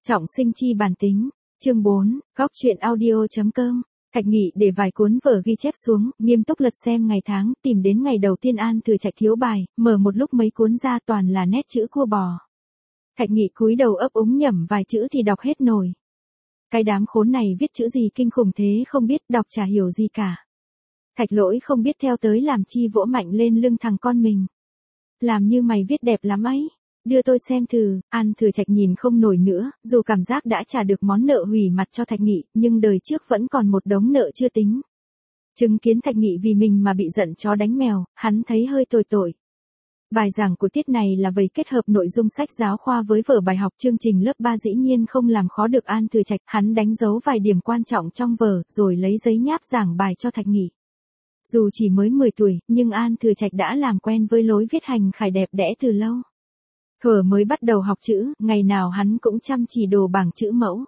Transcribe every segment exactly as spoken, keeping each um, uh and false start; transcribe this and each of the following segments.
Trọng sinh chi bản tính. Chương bốn, góc truyện audio.com. Thạch Nghị để vài cuốn vở ghi chép xuống, nghiêm túc lật xem ngày tháng, tìm đến ngày đầu tiên An Thừa Trạch thiếu bài, mở một lúc mấy cuốn ra toàn là nét chữ cua bò. Thạch Nghị cúi đầu ấp úng nhẩm vài chữ thì đọc hết nổi. Cái đám khốn này viết chữ gì kinh khủng thế không biết, đọc chả hiểu gì cả. Thạch Lỗi không biết theo tới làm chi vỗ mạnh lên lưng thằng con mình. Làm như mày viết đẹp lắm ấy. Đưa tôi xem thử. An Thừa Trạch nhìn không nổi nữa, dù cảm giác đã trả được món nợ hủy mặt cho Thạch Nghị, nhưng đời trước vẫn còn một đống nợ chưa tính. Chứng kiến Thạch Nghị vì mình mà bị giận chó đánh mèo, hắn thấy hơi tồi tội. Bài giảng của tiết này là vầy kết hợp nội dung sách giáo khoa với vở bài học chương trình lớp ba, dĩ nhiên không làm khó được An Thừa Trạch, hắn đánh dấu vài điểm quan trọng trong vở, rồi lấy giấy nháp giảng bài cho Thạch Nghị. Dù chỉ mới mười tuổi, nhưng An Thừa Trạch đã làm quen với lối viết hành khải đẹp đẽ từ lâu. Thuở mới bắt đầu học chữ, ngày nào hắn cũng chăm chỉ đồ bảng chữ mẫu.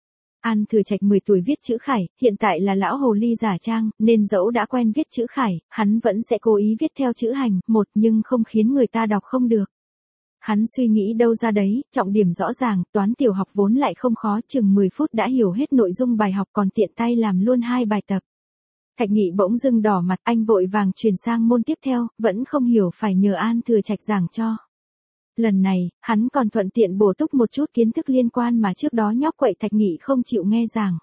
An Thừa Trạch mười tuổi viết chữ khải, hiện tại là lão hồ ly giả trang, nên dẫu đã quen viết chữ khải, hắn vẫn sẽ cố ý viết theo chữ hành, một nhưng không khiến người ta đọc không được. Hắn suy nghĩ đâu ra đấy, trọng điểm rõ ràng, toán tiểu học vốn lại không khó, chừng mười phút đã hiểu hết nội dung bài học còn tiện tay làm luôn hai bài tập. Thạch Nghị bỗng dưng đỏ mặt, anh vội vàng chuyển sang môn tiếp theo, vẫn không hiểu phải nhờ An Thừa Trạch giảng cho. Lần này, hắn còn thuận tiện bổ túc một chút kiến thức liên quan mà trước đó nhóc quậy Thạch Nghị không chịu nghe giảng.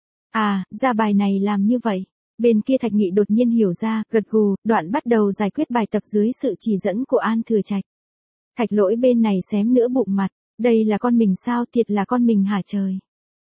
À, ra bài này làm như vậy. Bên kia Thạch Nghị đột nhiên hiểu ra, gật gù, đoạn bắt đầu giải quyết bài tập dưới sự chỉ dẫn của An Thừa Trạch. Thạch Lỗi bên này xém nữa bụng mặt, đây là con mình sao, thiệt là con mình hả trời.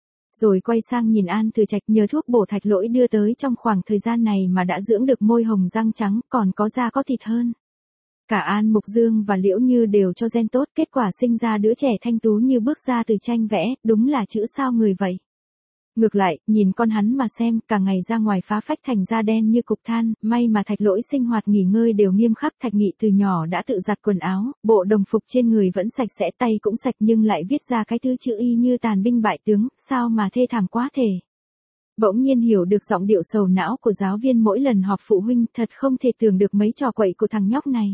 Rồi quay sang nhìn An Thừa Trạch, nhờ thuốc bổ Thạch Lỗi đưa tới trong khoảng thời gian này mà đã dưỡng được môi hồng răng trắng, còn có da có thịt hơn. Cả An Mục Dương và Liễu Như đều cho gen tốt, kết quả sinh ra đứa trẻ thanh tú như bước ra từ tranh vẽ, đúng là chữ sao người vậy. Ngược lại, nhìn con hắn mà xem, cả ngày ra ngoài phá phách thành da đen như cục than, may mà Thạch Lỗi sinh hoạt nghỉ ngơi đều nghiêm khắc. Thạch Nghị từ nhỏ đã tự giặt quần áo, bộ đồng phục trên người vẫn sạch sẽ, tay cũng sạch nhưng lại viết ra cái thứ chữ y như tàn binh bại tướng, sao mà thê thảm quá thể. Bỗng nhiên hiểu được giọng điệu sầu não của giáo viên mỗi lần họp phụ huynh, thật không thể tưởng được mấy trò quậy của thằng nhóc này.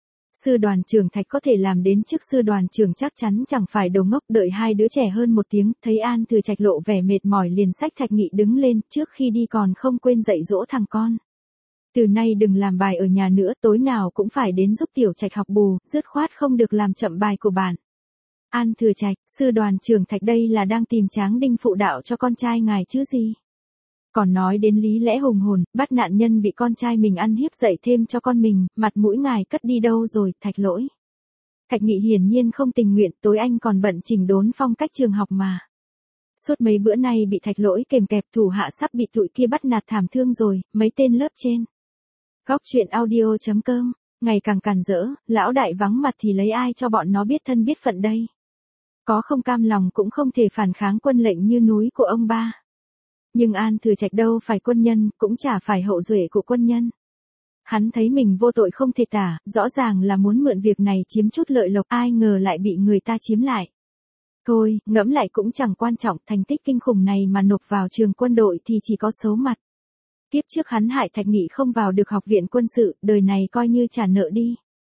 Sư đoàn trưởng Thạch có thể làm đến chức sư đoàn trưởng chắc chắn chẳng phải đồ ngốc. Đợi hai đứa trẻ hơn một tiếng, thấy An Thừa Trạch lộ vẻ mệt mỏi liền xách Thạch Nghị đứng lên, trước khi đi còn không quên dạy dỗ thằng con. Từ nay đừng làm bài ở nhà nữa, tối nào cũng phải đến giúp Tiểu Trạch học bù, dứt khoát không được làm chậm bài của bạn. An Thừa Trạch, sư đoàn trưởng Thạch đây là đang tìm Tráng Đinh phụ đạo cho con trai ngài chứ gì. Còn nói đến lý lẽ hùng hồn, bắt nạn nhân bị con trai mình ăn hiếp dạy thêm cho con mình, mặt mũi ngài cất đi đâu rồi, Thạch Lỗi. Thạch Nghị hiển nhiên không tình nguyện, tối anh còn bận chỉnh đốn phong cách trường học mà. Suốt mấy bữa nay bị Thạch Lỗi kèm kẹp, thủ hạ sắp bị tụi kia bắt nạt thảm thương rồi, mấy tên lớp trên. Góc truyện audio.com, ngày càng càn rỡ, lão đại vắng mặt thì lấy ai cho bọn nó biết thân biết phận đây. Có không cam lòng cũng không thể phản kháng quân lệnh như núi của ông ba. Nhưng An Thừa Trạch đâu phải quân nhân, cũng chả phải hậu duệ của quân nhân. Hắn thấy mình vô tội không thể tả, rõ ràng là muốn mượn việc này chiếm chút lợi lộc, ai ngờ lại bị người ta chiếm lại. Thôi, ngẫm lại cũng chẳng quan trọng, thành tích kinh khủng này mà nộp vào trường quân đội thì chỉ có xấu mặt. Tiếp trước hắn hại Thạch Nghị không vào được học viện quân sự, đời này coi như trả nợ đi.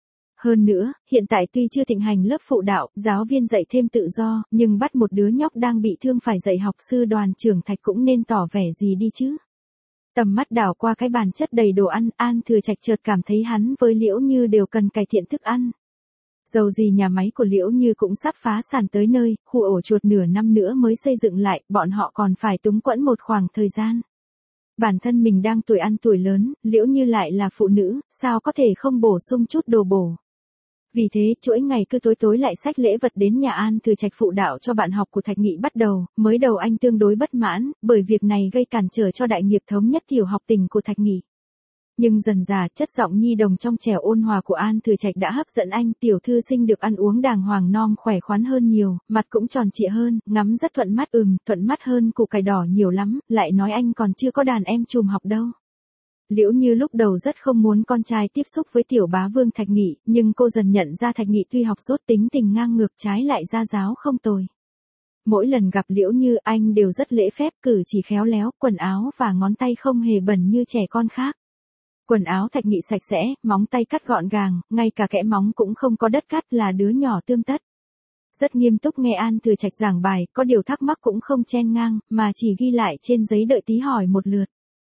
Hơn nữa, hiện tại tuy chưa thịnh hành lớp phụ đạo, giáo viên dạy thêm tự do, nhưng bắt một đứa nhóc đang bị thương phải dạy học, sư đoàn trưởng Thạch cũng nên tỏ vẻ gì đi chứ. Tầm mắt đảo qua cái bàn chất đầy đồ ăn, An Thừa Trạch chợt cảm thấy hắn với Liễu Như đều cần cải thiện thức ăn. Dầu gì nhà máy của Liễu Như cũng sắp phá sản tới nơi, khu ổ chuột nửa năm nữa mới xây dựng lại, bọn họ còn phải túng quẫn một khoảng thời gian. Bản thân mình đang tuổi ăn tuổi lớn, Liễu Như lại là phụ nữ, sao có thể không bổ sung chút đồ bổ. Vì thế, chuỗi ngày cứ tối tối lại xách lễ vật đến nhà An Thừa Trạch phụ đạo cho bạn học của Thạch Nghị bắt đầu. Mới đầu anh tương đối bất mãn, bởi việc này gây cản trở cho đại nghiệp thống nhất tiểu học tỉnh của Thạch Nghị. Nhưng dần dà, chất giọng nhi đồng trong trẻo ôn hòa của An Thừa Trạch đã hấp dẫn anh, tiểu thư sinh được ăn uống đàng hoàng non khỏe khoắn hơn nhiều, mặt cũng tròn trịa hơn, ngắm rất thuận mắt, ừm, thuận mắt hơn củ cải đỏ nhiều lắm, lại nói anh còn chưa có đàn em chùm học đâu. Liễu Như lúc đầu rất không muốn con trai tiếp xúc với tiểu bá vương Thạch Nghị, nhưng cô dần nhận ra Thạch Nghị tuy học dốt tính tình ngang ngược, trái lại gia giáo không tồi. Mỗi lần gặp Liễu Như anh đều rất lễ phép, cử chỉ khéo léo, quần áo và ngón tay không hề bẩn như trẻ con khác. Quần áo Thạch Nghị sạch sẽ, móng tay cắt gọn gàng, ngay cả kẽ móng cũng không có đất cắt, là đứa nhỏ tươm tất. Rất nghiêm túc nghe An Thừa Trạch giảng bài, có điều thắc mắc cũng không chen ngang, mà chỉ ghi lại trên giấy đợi tí hỏi một lượt.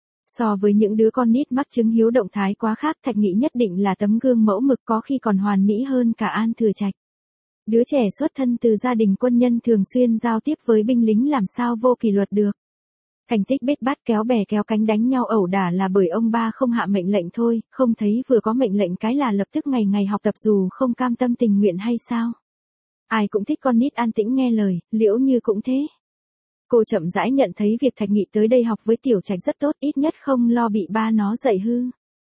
So với những đứa con nít mắc chứng hiếu động thái quá khác, Thạch Nghị nhất định là tấm gương mẫu mực, có khi còn hoàn mỹ hơn cả An Thừa Trạch. Đứa trẻ xuất thân từ gia đình quân nhân thường xuyên giao tiếp với binh lính làm sao vô kỷ luật được. Thành tích bết bát kéo bè kéo cánh đánh nhau ẩu đả là bởi ông ba không hạ mệnh lệnh thôi, không thấy vừa có mệnh lệnh cái là lập tức ngày ngày học tập dù không cam tâm tình nguyện hay sao? Ai cũng thích con nít an tĩnh nghe lời, Liễu Như cũng thế. Cô chậm rãi nhận thấy việc Thạch Nghị tới đây học với Tiểu Trạch rất tốt, ít nhất không lo bị ba nó dạy hư.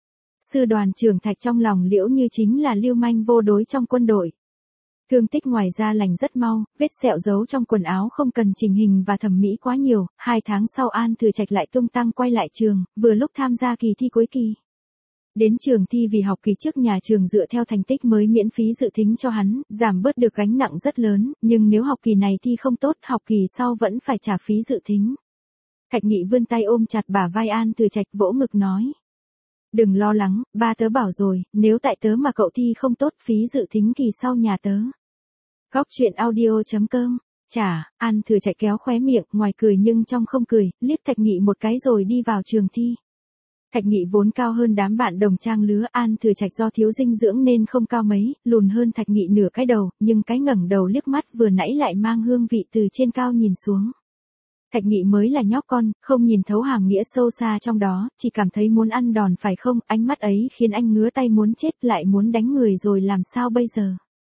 Sư đoàn trưởng Thạch trong lòng Liễu Như chính là lưu manh vô đối trong quân đội. Thương tích ngoài da lành rất mau, vết sẹo giấu trong quần áo không cần chỉnh hình và thẩm mỹ quá nhiều, hai tháng sau An Thừa Trạch lại tung tăng quay lại trường, vừa lúc tham gia kỳ thi cuối kỳ. Đến trường thi vì học kỳ trước nhà trường dựa theo thành tích mới miễn phí dự thính cho hắn, giảm bớt được gánh nặng rất lớn, nhưng nếu học kỳ này thi không tốt, học kỳ sau vẫn phải trả phí dự thính. Thạch Nghị vươn tay ôm chặt bả vai An Thừa Trạch vỗ ngực nói. Đừng lo lắng, ba tớ bảo rồi, nếu tại tớ mà cậu thi không tốt phí dự thính kỳ sau nhà tớ. Góc truyện audio chấm com. Chả, An Thừa Trạch kéo khóe miệng, ngoài cười nhưng trong không cười, liếc Thạch Nghị một cái rồi đi vào trường thi. Thạch Nghị vốn cao hơn đám bạn đồng trang lứa, An Thừa Trạch do thiếu dinh dưỡng nên không cao mấy, lùn hơn Thạch Nghị nửa cái đầu, nhưng cái ngẩng đầu liếc mắt vừa nãy lại mang hương vị từ trên cao nhìn xuống. Thạch Nghị mới là nhóc con, không nhìn thấu hàm nghĩa sâu xa trong đó, chỉ cảm thấy muốn ăn đòn phải không, ánh mắt ấy khiến anh ngứa tay muốn chết, lại muốn đánh người rồi làm sao bây giờ.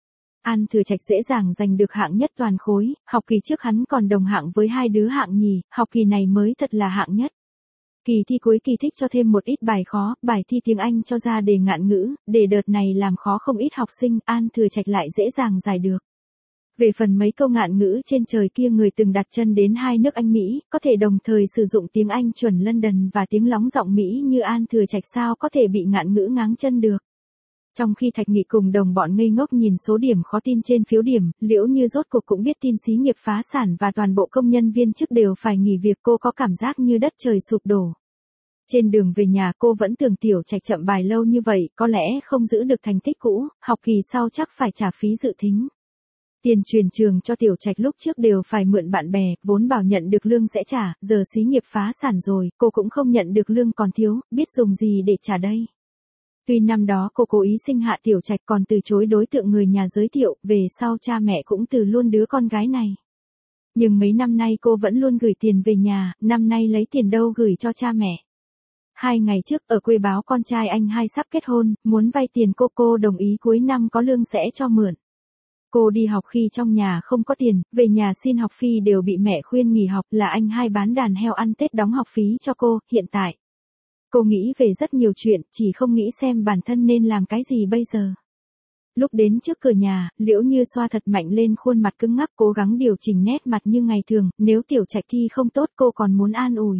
An Thừa Trạch dễ dàng giành được hạng nhất toàn khối, học kỳ trước hắn còn đồng hạng với hai đứa hạng nhì, học kỳ này mới thật là hạng nhất. Kỳ thi cuối kỳ thích cho thêm một ít bài khó, bài thi tiếng Anh cho ra đề ngạn ngữ, để đợt này làm khó không ít học sinh, An Thừa Trạch lại dễ dàng giải được. Về phần mấy câu ngạn ngữ trên trời kia, người từng đặt chân đến hai nước Anh Mỹ, có thể đồng thời sử dụng tiếng Anh chuẩn London và tiếng lóng giọng Mỹ như An Thừa Trạch sao có thể bị ngạn ngữ ngáng chân được. Trong khi Thạch Nghị cùng đồng bọn ngây ngốc nhìn số điểm khó tin trên phiếu điểm, Liễu Như rốt cuộc cũng biết tin xí nghiệp phá sản và toàn bộ công nhân viên chức đều phải nghỉ việc, cô có cảm giác như đất trời sụp đổ. Trên đường về nhà cô vẫn tưởng Tiểu Trạch chậm bài lâu như vậy, có lẽ không giữ được thành tích cũ, học kỳ sau chắc phải trả phí dự thính. Tiền truyền trường cho Tiểu Trạch lúc trước đều phải mượn bạn bè, vốn bảo nhận được lương sẽ trả, giờ xí nghiệp phá sản rồi, cô cũng không nhận được lương còn thiếu, biết dùng gì để trả đây. Tuy năm đó cô cố ý sinh hạ Tiểu Trạch còn từ chối đối tượng người nhà giới thiệu, về sau cha mẹ cũng từ luôn đứa con gái này. Nhưng mấy năm nay cô vẫn luôn gửi tiền về nhà, năm nay lấy tiền đâu gửi cho cha mẹ. Hai ngày trước ở quê báo con trai anh hai sắp kết hôn, muốn vay tiền cô cô đồng ý cuối năm có lương sẽ cho mượn. Cô đi học khi trong nhà không có tiền, về nhà xin học phí đều bị mẹ khuyên nghỉ học, là anh hai bán đàn heo ăn Tết đóng học phí cho cô, hiện tại. Cô nghĩ về rất nhiều chuyện, chỉ không nghĩ xem bản thân nên làm cái gì bây giờ. Lúc đến trước cửa nhà, Liễu Như xoa thật mạnh lên khuôn mặt cứng ngắc, cố gắng điều chỉnh nét mặt như ngày thường, nếu Tiểu Trạch thi không tốt cô còn muốn an ủi.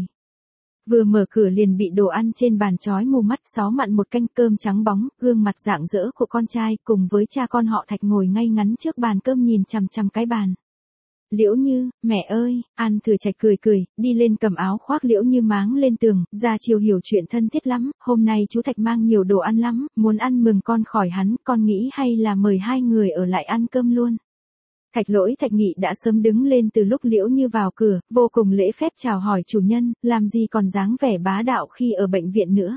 Vừa mở cửa liền bị đồ ăn trên bàn chói mù mắt, sáu mặn một canh cơm trắng bóng, gương mặt rạng rỡ của con trai cùng với cha con họ Thạch ngồi ngay ngắn trước bàn cơm nhìn chằm chằm cái bàn. Liễu Như, mẹ ơi, An Thừa Trạch cười cười, đi lên cầm áo khoác Liễu Như máng lên tường, ra chiều hiểu chuyện thân thiết lắm, hôm nay chú Thạch mang nhiều đồ ăn lắm, muốn ăn mừng con khỏi hắn, con nghĩ hay là mời hai người ở lại ăn cơm luôn. Thạch Lỗi Thạch Nghị đã sớm đứng lên từ lúc Liễu Như vào cửa, vô cùng lễ phép chào hỏi chủ nhân, làm gì còn dáng vẻ bá đạo khi ở bệnh viện nữa.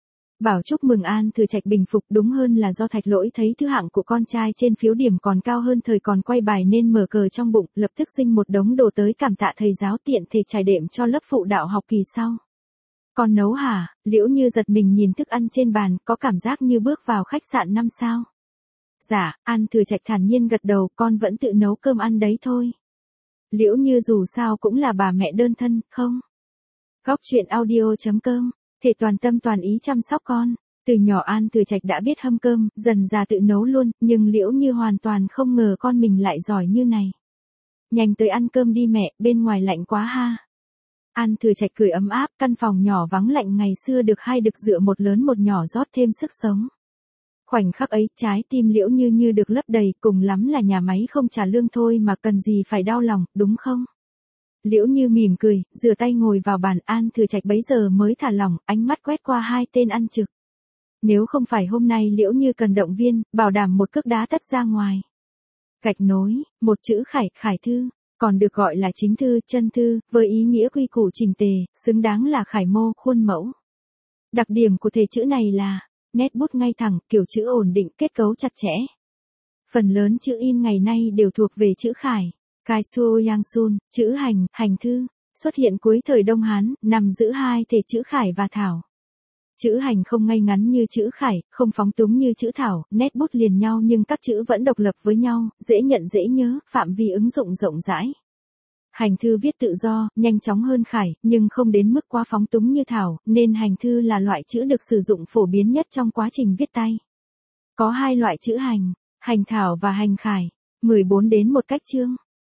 Bảo chúc mừng An Thừa Trạch bình phục, đúng hơn là do Thạch Lỗi thấy thứ hạng của con trai trên phiếu điểm còn cao hơn thời còn quay bài nên mở cờ trong bụng, lập tức dinh một đống đồ tới cảm tạ thầy giáo tiện thể trải đệm cho lớp phụ đạo học kỳ sau. Con nấu hả? Liễu Như giật mình nhìn thức ăn trên bàn, có cảm giác như bước vào khách sạn năm sao. Dạ, An Thừa Trạch thản nhiên gật đầu, con vẫn tự nấu cơm ăn đấy thôi. Liễu Như dù sao cũng là bà mẹ đơn thân, không? Góc truyện audio chấm com. Thể toàn tâm toàn ý chăm sóc con. Từ nhỏ An Thừa Trạch đã biết hâm cơm, dần ra tự nấu luôn, nhưng Liễu Như hoàn toàn không ngờ con mình lại giỏi như này. Nhanh tới ăn cơm đi mẹ, bên ngoài lạnh quá ha. An Thừa Trạch cười ấm áp, căn phòng nhỏ vắng lạnh ngày xưa được hai đực dựa một lớn một nhỏ rót thêm sức sống. Khoảnh khắc ấy, trái tim Liễu Như như được lấp đầy, cùng lắm là nhà máy không trả lương thôi mà cần gì phải đau lòng, đúng không? Liễu Như mỉm cười, rửa tay ngồi vào bàn. An Thừa Trạch bấy giờ mới thả lỏng, ánh mắt quét qua hai tên ăn trực. Nếu không phải hôm nay Liễu Như cần động viên, bảo đảm một cước đá tất ra ngoài. Gạch nối, một chữ khải, khải thư, còn được gọi là chính thư, chân thư, với ý nghĩa quy củ chỉnh tề, xứng đáng là khải mô, khuôn mẫu. Đặc điểm của thể chữ này là nét bút ngay thẳng, kiểu chữ ổn định, kết cấu chặt chẽ. Phần lớn chữ in ngày nay đều thuộc về chữ khải. Kai Suo Yang Sun, chữ hành, hành thư, xuất hiện cuối thời Đông Hán, nằm giữa hai thể chữ khải và thảo. Chữ hành không ngay ngắn như chữ khải, không phóng túng như chữ thảo, nét bút liền nhau nhưng các chữ vẫn độc lập với nhau, dễ nhận dễ nhớ, phạm vi ứng dụng rộng rãi. Hành thư viết tự do, nhanh chóng hơn khải, nhưng không đến mức quá phóng túng như thảo, nên hành thư là loại chữ được sử dụng phổ biến nhất trong quá trình viết tay. Có hai loại chữ hành, hành thảo và hành khải, mười bốn đến một cách chương.